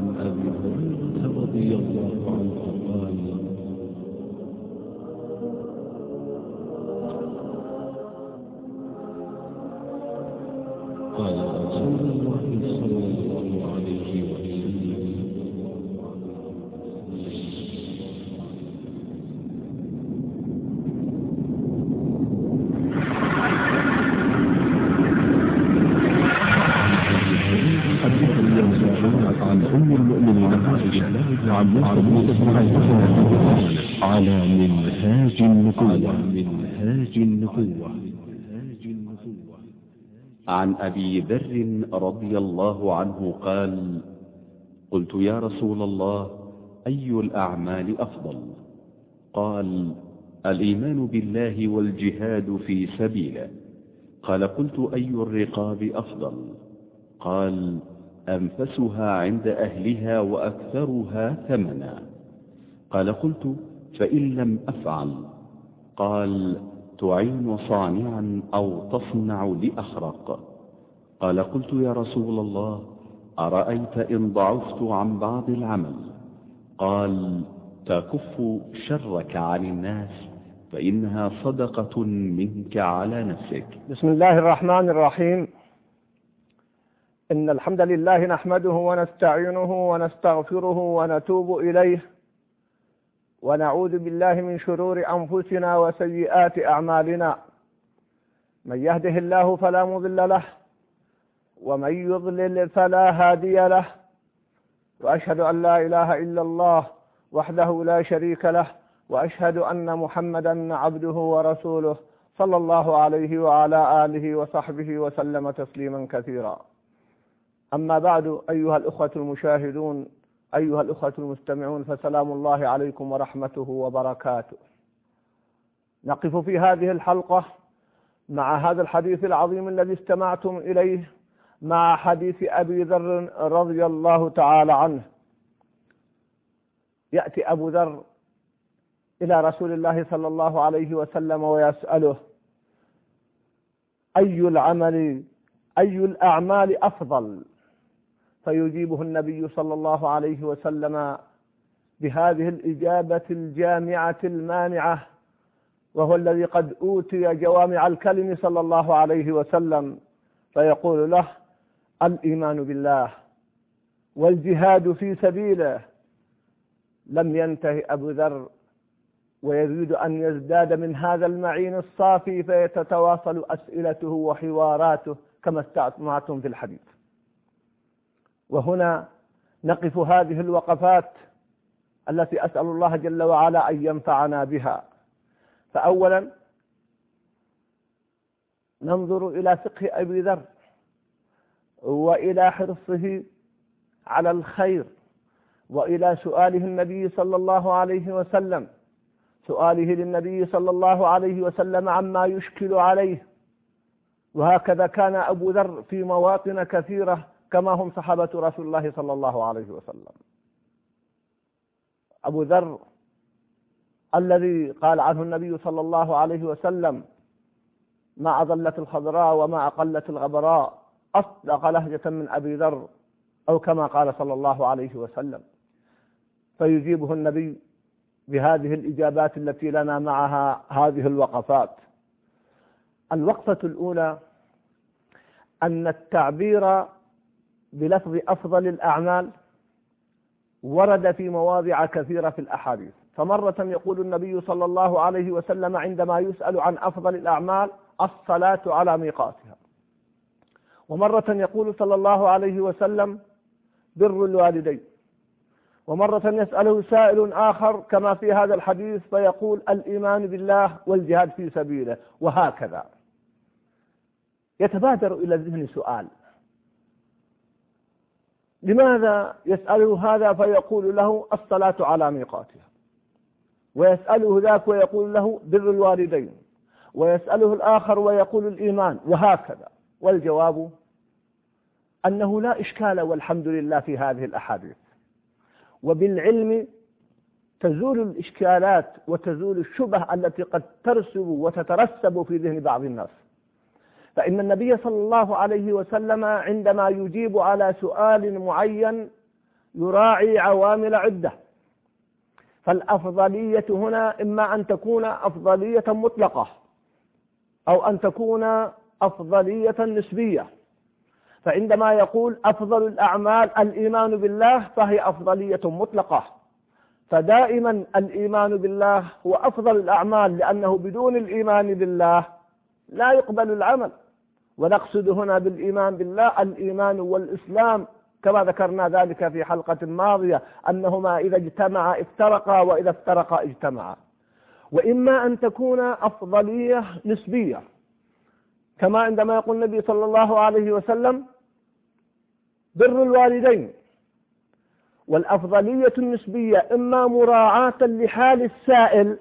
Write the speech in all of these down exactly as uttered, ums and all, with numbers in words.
عن أبي هريرة رضي الله عنه قال قال رسول الله صلى الله عليه وسلم عن أم المؤمنين عائشة عن على منهاج النبوة منهاج النبوة عن أبي ذر رضي الله عنه قال قلت يا رسول الله أي الأعمال أفضل؟ قال الإيمان بالله والجهاد في سبيله. قال قلت أي الرقاب أفضل؟ قال أنفسها عند أهلها وأكثرها ثمنا. قال قلت فإن لم أفعل؟ قال تعين صانعا أو تصنع لأخرق. قال قلت يا رسول الله أرأيت إن ضعفت عن بعض العمل؟ قال تكف شرك عن الناس فإنها صدقة منك على نفسك. بسم الله الرحمن الرحيم. إن الحمد لله نحمده ونستعينه ونستغفره ونتوب إليه ونعوذ بالله من شرور أنفسنا وسيئات أعمالنا. من يهده الله فلا مضل له ومن يضلل فلا هادي له، وأشهد أن لا إله إلا الله وحده لا شريك له، وأشهد أن محمدا عبده ورسوله صلى الله عليه وعلى آله وصحبه وسلم تسليما كثيرا. أما بعد، أيها الأخوة المشاهدون، أيها الأخوة المستمعون، فسلام الله عليكم ورحمته وبركاته. نقف في هذه الحلقة مع هذا الحديث العظيم الذي استمعتم إليه، مع حديث أبي ذر رضي الله تعالى عنه. يأتي أبو ذر إلى رسول الله صلى الله عليه وسلم ويسأله أي العمل أي الأعمال أفضل؟ فيجيبه النبي صلى الله عليه وسلم بهذه الإجابة الجامعة المانعة، وهو الذي قد أوتي جوامع الكلم صلى الله عليه وسلم، فيقول له الإيمان بالله والجهاد في سبيله. لم ينتهي أبو ذر ويريد أن يزداد من هذا المعين الصافي، فيتتواصل أسئلته وحواراته كما استمعتم في الحديث. وهنا نقف هذه الوقفات التي أسأل الله جل وعلا أن ينفعنا بها. فأولا ننظر إلى فقه أبي ذر وإلى حرصه على الخير، وإلى سؤاله النبي صلى الله عليه وسلم سؤاله للنبي صلى الله عليه وسلم عما يشكل عليه. وهكذا كان أبو ذر في مواطن كثيرة كما هم صحابة رسول الله صلى الله عليه وسلم. أبو ذر الذي قال عنه النبي صلى الله عليه وسلم ما أضلت الخضراء وما أقلت الغبراء، أصدق لهجة من أبي ذر، أو كما قال صلى الله عليه وسلم. فيجيبه النبي بهذه الإجابات التي لنا معها هذه الوقفات. الوقفة الأولى أن التعبير بلفظ أفضل الأعمال ورد في مواضع كثيرة في الأحاديث. فمرة يقول النبي صلى الله عليه وسلم عندما يسأل عن أفضل الأعمال الصلاة على ميقاتها، ومرة يقول صلى الله عليه وسلم بر الوالدين، ومرة يسأله سائل آخر كما في هذا الحديث فيقول الإيمان بالله والجهاد في سبيله، وهكذا. يتبادر إلى الذهن سؤال: لماذا يسأله هذا فيقول له الصلاة على ميقاتها، ويسأله ذاك ويقول له بر الوالدين، ويسأله الآخر ويقول الإيمان، وهكذا؟ والجواب أنه لا إشكال والحمد لله في هذه الأحاديث، وبالعلم تزول الإشكالات وتزول الشبه التي قد ترسب وتترسب في ذهن بعض الناس. فإن النبي صلى الله عليه وسلم عندما يجيب على سؤال معين يراعي عوامل عدة. فالأفضلية هنا إما أن تكون أفضلية مطلقة أو أن تكون أفضلية نسبية. فعندما يقول أفضل الأعمال الإيمان بالله فهي أفضلية مطلقة، فدائما الإيمان بالله هو أفضل الأعمال، لأنه بدون الإيمان بالله لا يقبل العمل. ونقصد هنا بالإيمان بالله الإيمان والإسلام، كما ذكرنا ذلك في حلقة ماضية أنهما إذا اجتمعا افترقا وإذا افترقا اجتمعا. وإما أن تكون أفضلية نسبية، كما عندما يقول النبي صلى الله عليه وسلم بر الوالدين. والأفضلية النسبية إما مراعاة لحال السائل،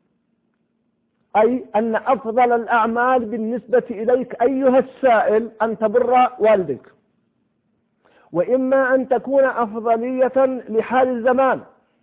أي أن أفضل الأعمال بالنسبة إليك أيها السائل أن تبر والدك، وإما أن تكون أفضلية لحال الزمان،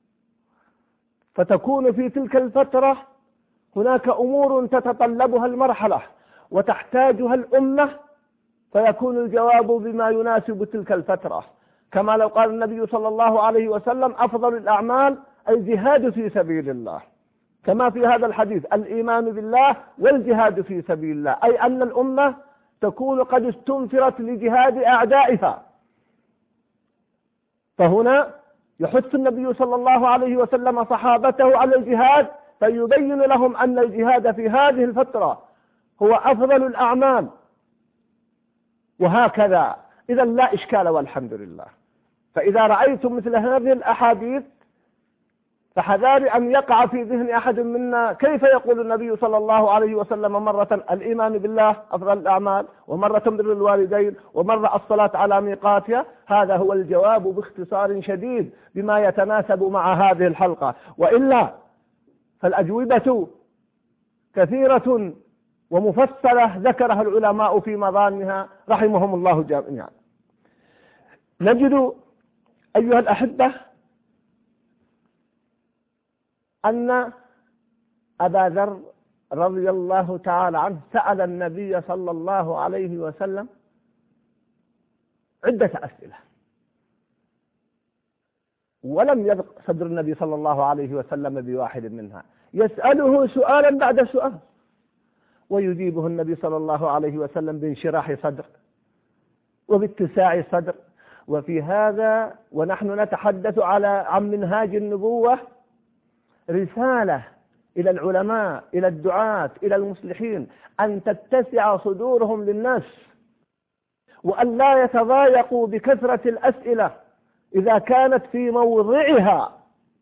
فتكون في تلك الفترة هناك أمور تتطلبها المرحلة وتحتاجها الأمة، فيكون الجواب بما يناسب تلك الفترة. كما لو قال النبي صلى الله عليه وسلم أفضل الأعمال الجهاد في سبيل الله، كما في هذا الحديث الإيمان بالله والجهاد في سبيل الله، أي أن الأمة تكون قد استنفرت لجهاد أعدائها. فهنا يحث النبي صلى الله عليه وسلم صحابته على الجهاد، فيبين لهم أن الجهاد في هذه الفترة هو أفضل الأعمال، وهكذا. إذا لا إشكال والحمد لله. فإذا رأيتم مثل هذه الأحاديث فحذار أن يقع في ذهن أحد منا كيف يقول النبي صلى الله عليه وسلم مرة الإيمان بالله أفضل الأعمال، ومرة بر الوالدين، ومرة الصلاة على ميقاتها. هذا هو الجواب باختصار شديد بما يتناسب مع هذه الحلقة، وإلا فالأجوبة كثيرة ومفصلة ذكرها العلماء في مضانها رحمهم الله جميعا. نجد أيها الأحبة أن أبا ذر رضي الله تعالى عنه سأل النبي صلى الله عليه وسلم عدة أسئلة، ولم يبق صدر النبي صلى الله عليه وسلم بواحد منها، يسأله سؤالا بعد سؤال ويجيبه النبي صلى الله عليه وسلم بانشراح صدر وباتساع صدر. وفي هذا ونحن نتحدث على عن منهاج النبوة رسالة إلى العلماء، إلى الدعاة، إلى المصلحين، أن تتسع صدورهم للناس، وأن لا يتضايقوا بكثرة الأسئلة إذا كانت في موضعها،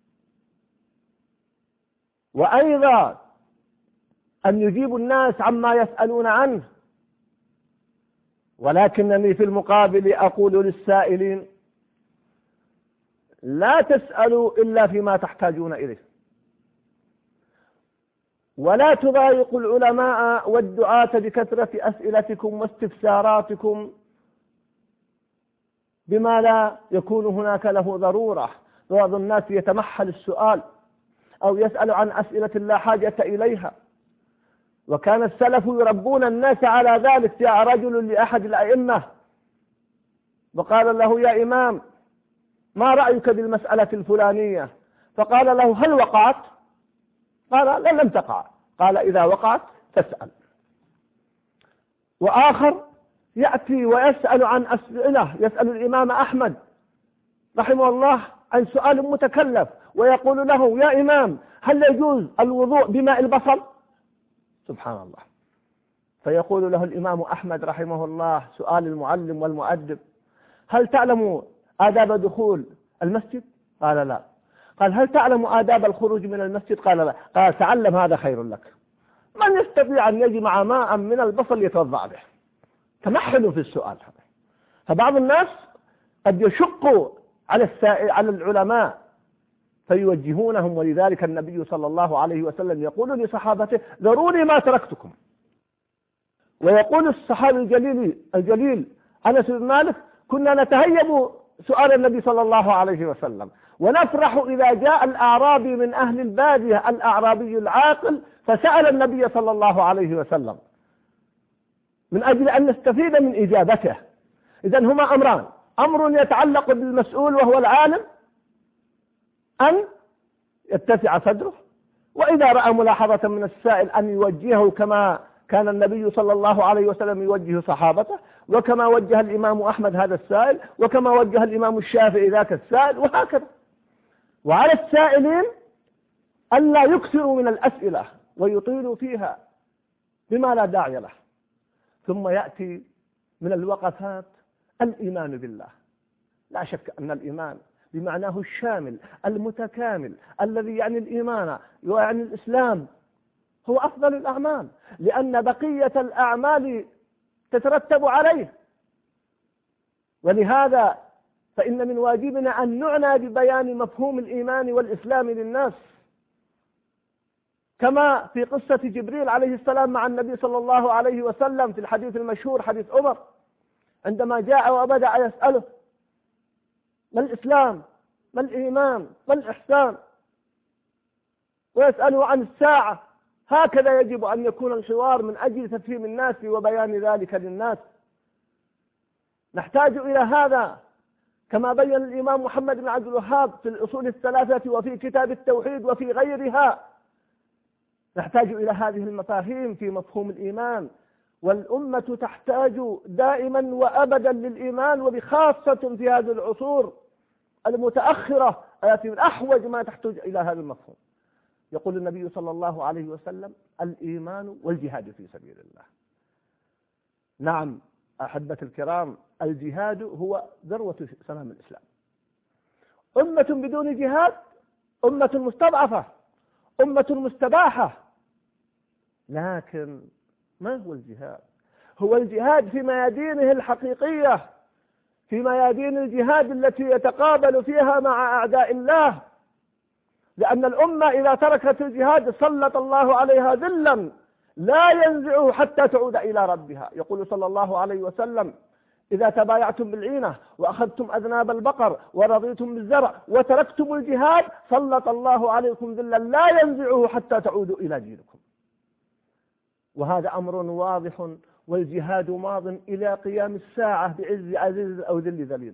وأيضا أن يجيبوا الناس عما يسألون عنه. ولكنني في المقابل أقول للسائلين لا تسألوا إلا فيما تحتاجون إليه، ولا تضايقوا العلماء والدعاة بكثرة أسئلتكم واستفساراتكم بما لا يكون هناك له ضرورة. بعض الناس يتمحل السؤال أو يسأل عن أسئلة لا حاجة إليها، وكان السلف يربون الناس على ذلك. جاء رجل لأحد الأئمة وقال له يا إمام ما رأيك بالمسألة الفلانية؟ فقال له هل وقعت؟ قال لا لم تقع. قال إذا وقعت تسأل. وآخر يأتي ويسأل عن أسئلة، يسأل الإمام أحمد رحمه الله عن سؤال متكلف ويقول له يا إمام هل يجوز الوضوء بماء البصل؟ سبحان الله. فيقول له الإمام أحمد رحمه الله سؤال المعلم والمؤدب هل تعلم آداب دخول المسجد؟ قال لا. قال هل تعلم آداب الخروج من المسجد؟ قال لا. قال تعلم هذا خير لك. من يستطيع أن يجمع ماء من البصل يتوضأ به؟ تمحلوا في السؤال هذا. فبعض الناس قد يشقوا على السائل على العلماء فيوجهونهم، ولذلك النبي صلى الله عليه وسلم يقول لصحابته ذروني ما تركتكم. ويقول الصحابي الجليل الجليل أنس بن مالك كنا نتهيب سؤال النبي صلى الله عليه وسلم، ونفرح إذا جاء الأعرابي من أهل البادية الأعرابي العاقل فسأل النبي صلى الله عليه وسلم من أجل أن نستفيد من إجابته. إذن هما أمران: أمر يتعلق بالمسؤول وهو العالم أن يتسع صدره، وإذا رأى ملاحظة من السائل أن يوجهه كما كان النبي صلى الله عليه وسلم يوجه صحابته، وكما وجه الإمام أحمد هذا السائل، وكما وجه الإمام الشافعي ذاك السائل، وهكذا. وعلى السائلين ألا يكثروا من الأسئلة ويطيلوا فيها بما لا داعي له. ثم يأتي من الوقفات الإيمان بالله. لا شك أن الإيمان بمعناه الشامل المتكامل الذي يعني الإيمان ويعني الإسلام هو أفضل الأعمال، لأن بقية الأعمال تترتب عليه. ولهذا فإن من واجبنا أن نعنى ببيان مفهوم الإيمان والإسلام للناس، كما في قصة جبريل عليه السلام مع النبي صلى الله عليه وسلم في الحديث المشهور حديث عمر، عندما جاء وبدأ يسأله ما الإسلام، ما الإيمان، ما الإحسان، ويسأله عن الساعة. هكذا يجب أن يكون الحوار من أجل تفهيم الناس وبيان ذلك للناس. نحتاج إلى هذا كما بين الإمام محمد بن عبد الوهاب في الأصول الثلاثة وفي كتاب التوحيد وفي غيرها. نحتاج إلى هذه المفاهيم في مفهوم الإيمان، والأمة تحتاج دائما وأبدا للإيمان، وبخاصة في هذه العصور المتأخرة التي من أحوج ما تحتاج إلى هذا المفهوم. يقول النبي صلى الله عليه وسلم الإيمان والجهاد في سبيل الله. نعم أحبة الكرام، الجهاد هو ذروة سنام الإسلام. أمة بدون جهاد أمة مستضعفة، أمة مستباحة. لكن ما هو الجهاد؟ هو الجهاد في ميادينه الحقيقية، في ميادين الجهاد التي يتقابل فيها مع أعداء الله. لأن الأمة إذا تركت الجهاد سلط الله عليها ذلا لا ينزعه حتى تعود إلى ربها. يقول صلى الله عليه وسلم إذا تبايعتم بالعينة وأخذتم أذناب البقر ورضيتم بالزرع وتركتم الجهاد سلط الله عليكم ذلا لا ينزعه حتى تعودوا إلى دينكم. وهذا أمر واضح، والجهاد ماض إلى قيام الساعة بعز عزيز أو ذل ذليل.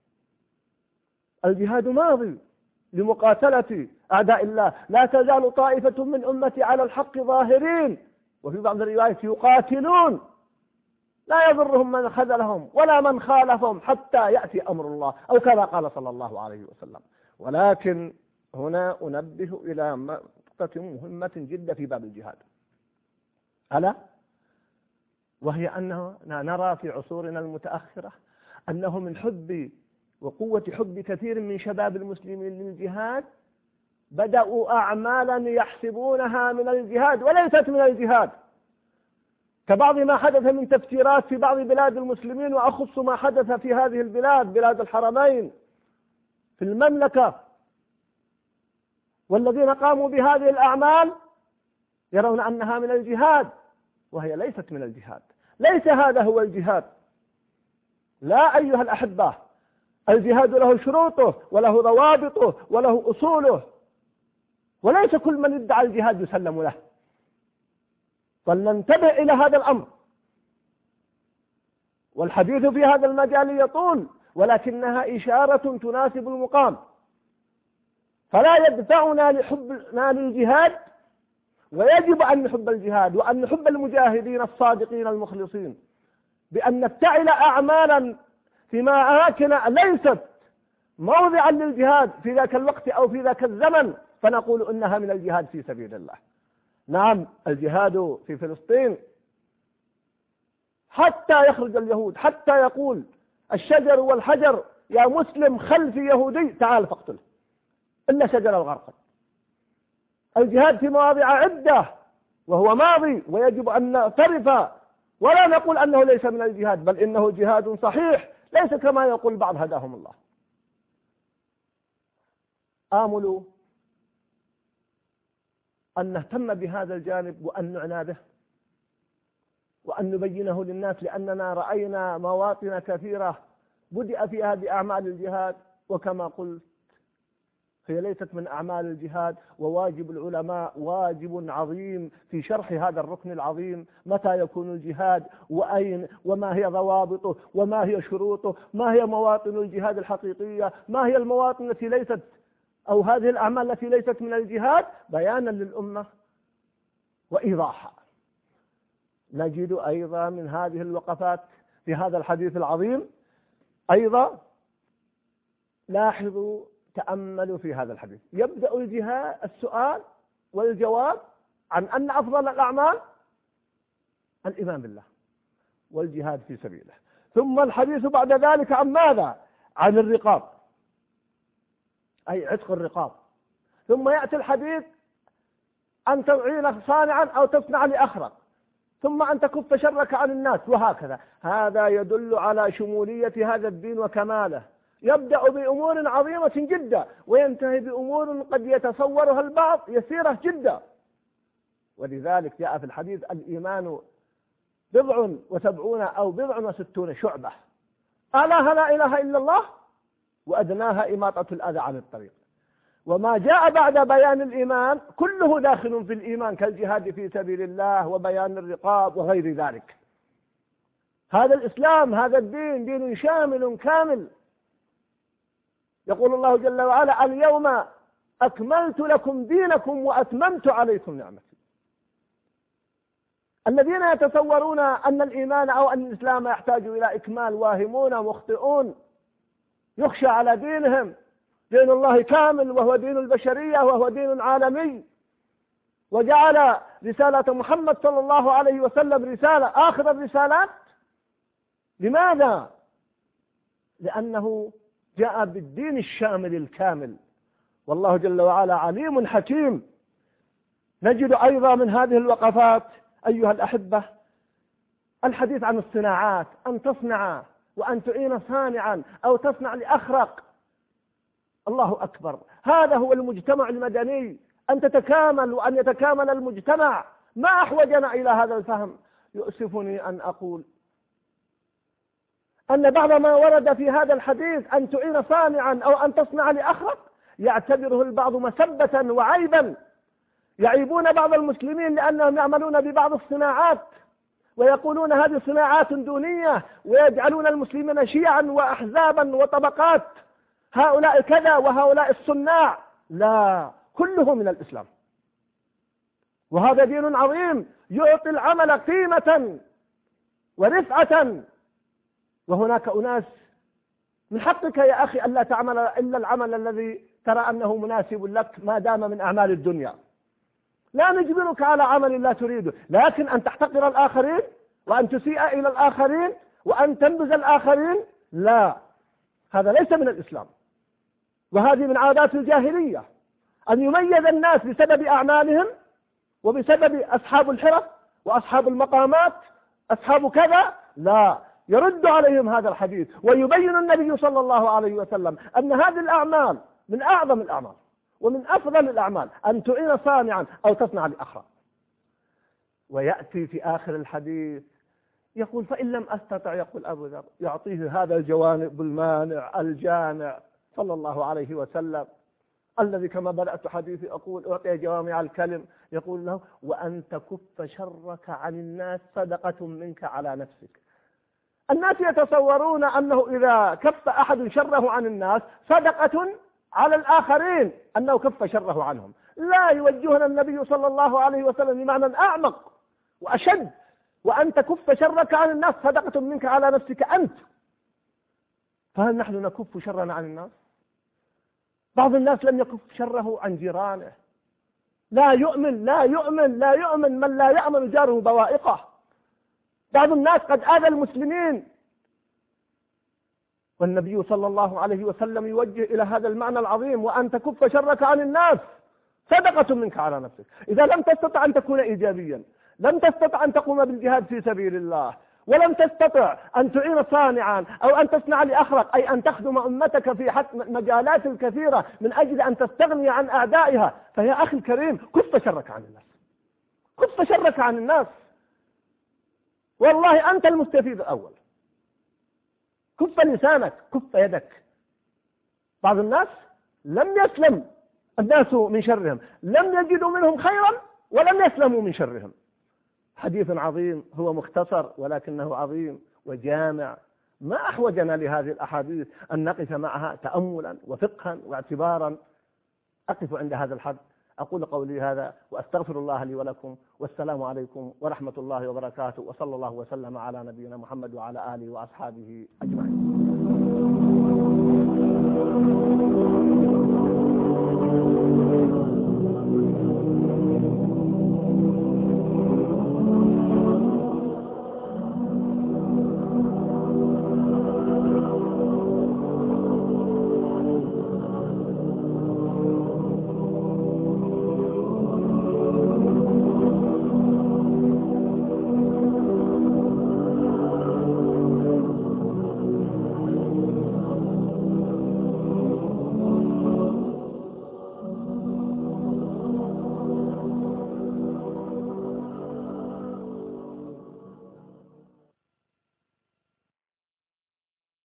الجهاد ماضي لمقاتلة أعداء الله. لا تزال طائفة من أمتي على الحق ظاهرين، وفي بعض الروايات يقاتلون لا يضرهم من خذلهم ولا من خالفهم حتى يأتي أمر الله، أو كما قال صلى الله عليه وسلم. ولكن هنا أنبه إلى نقطة مهمة جدا في باب الجهاد، ألا وهي أننا نرى في عصورنا المتأخرة أنه من حب وقوة حب كثير من شباب المسلمين للجهاد بدأوا أعمالا يحسبونها من الجهاد وليست من الجهاد، كبعض ما حدث من تفسيرات في بعض بلاد المسلمين، وأخص ما حدث في هذه البلاد بلاد الحرمين في المملكة. والذين قاموا بهذه الأعمال يرون أنها من الجهاد وهي ليست من الجهاد. ليس هذا هو الجهاد، لا أيها الأحبة. الجهاد له شروطه وله ضوابطه وله أصوله، وليس كل من ادعى الجهاد يسلم له. فلننتبه إلى هذا الأمر. والحديث في هذا المجال يطول، ولكنها إشارة تناسب المقام. فلا يدفعنا لحبنا للجهاد، ويجب أن نحب الجهاد وأن نحب المجاهدين الصادقين المخلصين، بأن نفتعل أعمالا في أماكن ليست موضعا للجهاد في ذاك الوقت أو في ذاك الزمن فنقول إنها من الجهاد في سبيل الله. نعم الجهاد في فلسطين حتى يخرج اليهود، حتى يقول الشجر والحجر يا مسلم خلف يهودي تعال فاقتله، إلا شجر الغرقد. الجهاد في مواضع عدة وهو ماضي، ويجب أن نعترف ولا نقول أنه ليس من الجهاد، بل إنه جهاد صحيح ليس كما يقول بعض هداهم الله. آمل أن نهتم بهذا الجانب وأن نعنى به وأن نبينه للناس، لأننا رأينا مواطن كثيرة بدأ فيها بأعمال الجهاد، وكما قلت هي ليست من أعمال الجهاد. وواجب العلماء واجب عظيم في شرح هذا الركن العظيم، متى يكون الجهاد وأين وما هي ضوابطه وما هي شروطه، ما هي مواطن الجهاد الحقيقية، ما هي المواطن التي ليست أو هذه الأعمال التي ليست من الجهاد، بيانا للأمة وإيضاحا. نجد أيضا من هذه الوقفات في هذا الحديث العظيم أيضا، لاحظوا تأملوا في هذا الحديث، يبدأ الجهاد السؤال والجواب عن أن أفضل الأعمال الإيمان بالله والجهاد في سبيله، ثم الحديث بعد ذلك عن ماذا؟ عن الرقاب، أي عتق الرقاب، ثم يأتي الحديث أن تعين صانعا أو تصنع لأخرق، ثم أن تكف شرك عن الناس، وهكذا. هذا يدل على شمولية هذا الدين وكماله. يبدأ بأمور عظيمة جدا وينتهي بأمور قد يتصورها البعض يسيرة جدا. ولذلك جاء في الحديث الإيمان بضع وسبعون أو بضع وستون شعبة، أعلاها لا إله إلا الله وأدناها إماطة الأذى عن الطريق. وما جاء بعد بيان الإيمان كله داخل في الإيمان، كالجهاد في سبيل الله وبيان الرقاب وغير ذلك. هذا الإسلام، هذا الدين دين شامل كامل. يقول الله جل وعلا: اليوم أكملت لكم دينكم وأتممت عليكم نعمتي. الذين يتصورون أن الإيمان أو أن الإسلام يحتاج إلى إكمال واهمون مخطئون، يخشى على دينهم. دين الله كامل وهو دين البشرية وهو دين عالمي، وجعل رسالة محمد صلى الله عليه وسلم رسالة آخر الرسالات. لماذا؟ لأنه جاء بالدين الشامل الكامل، والله جل وعلا عليم حكيم. نجد أيضا من هذه الوقفات أيها الأحبة الحديث عن الصناعات، أن تصنع وأن تعين صانعا أو تصنع لأخرق. الله أكبر، هذا هو المجتمع المدني، أن تتكامل وأن يتكامل المجتمع. ما أحوجنا إلى هذا الفهم؟ يؤسفني أن أقول أن بعض ما ورد في هذا الحديث أن تعين صانعا أو أن تصنع لأخرق يعتبره البعض مسبة وعيبا. يعيبون بعض المسلمين لأنهم يعملون ببعض الصناعات ويقولون هذه صناعات دونية، ويجعلون المسلمين شيعا وأحزابا وطبقات، هؤلاء كذا وهؤلاء الصناع. لا، كله من الإسلام، وهذا دين عظيم يعطي العمل قيمة ورفعة. وهناك أناس من حقك يا أخي ألا تعمل إلا العمل الذي ترى أنه مناسب لك ما دام من أعمال الدنيا. لا نجبرك على عمل لا تريده، لكن أن تحتقر الآخرين وأن تسيء إلى الآخرين وأن تنبذ الآخرين، لا، هذا ليس من الإسلام. وهذه من عادات الجاهلية، أن يميز الناس بسبب أعمالهم وبسبب أصحاب الحرف وأصحاب المقامات أصحاب كذا. لا، يرد عليهم هذا الحديث ويبين النبي صلى الله عليه وسلم أن هذه الأعمال من أعظم الأعمال ومن أفضل الأعمال، أن تعين صانعا أو تصنع لأخرى. ويأتي في آخر الحديث يقول: فإن لم أستطع، يقول أبو ذر، يعطيه هذا الجوانب المانع الجامع صلى الله عليه وسلم، الذي كما بدأت حديثي أقول أعطي جوامع الكلم. يقول له: وأن تكف شرك عن الناس صدقة منك على نفسك. الناس يتصورون أنه إذا كف أحد شره عن الناس صدقة على الآخرين، أنه كف شره عنهم. لا، يوجهنا النبي صلى الله عليه وسلم بمعنى أعمق وأشد: وأن تكف شرك عن الناس صدقة منك على نفسك أنت. فهل نحن نكف شرنا عن الناس؟ بعض الناس لم يكف شره عن جيرانه. لا يؤمن لا يؤمن لا يؤمن من لا يأمن جاره بوائقه. بعض الناس قد آذى المسلمين، والنبي صلى الله عليه وسلم يوجه إلى هذا المعنى العظيم: وأن تكف شرك عن الناس صدقة منك على نفسك. إذا لم تستطع أن تكون إيجابيا، لم تستطع أن تقوم بالجهاد في سبيل الله، ولم تستطع أن تعين صانعا أو أن تصنع لأخرق، أي أن تخدم أمتك في مجالات كثيرة من أجل أن تستغني عن أعدائها، فيا أخي الكريم كف شرك عن الناس، كف شرك عن الناس، والله أنت المستفيد الأول. كف لسانك، كف يدك. بعض الناس لم يسلم الناس من شرهم، لم يجدوا منهم خيرا ولم يسلموا من شرهم. حديث عظيم، هو مختصر ولكنه عظيم وجامع. ما أحوجنا لهذه الأحاديث أن نقف معها تأملا وفقها واعتبارا. أقف عند هذا الحد، أقول قولي هذا وأستغفر الله لي ولكم، والسلام عليكم ورحمة الله وبركاته، وصلى الله وسلم على نبينا محمد وعلى آله وأصحابه أجمعين.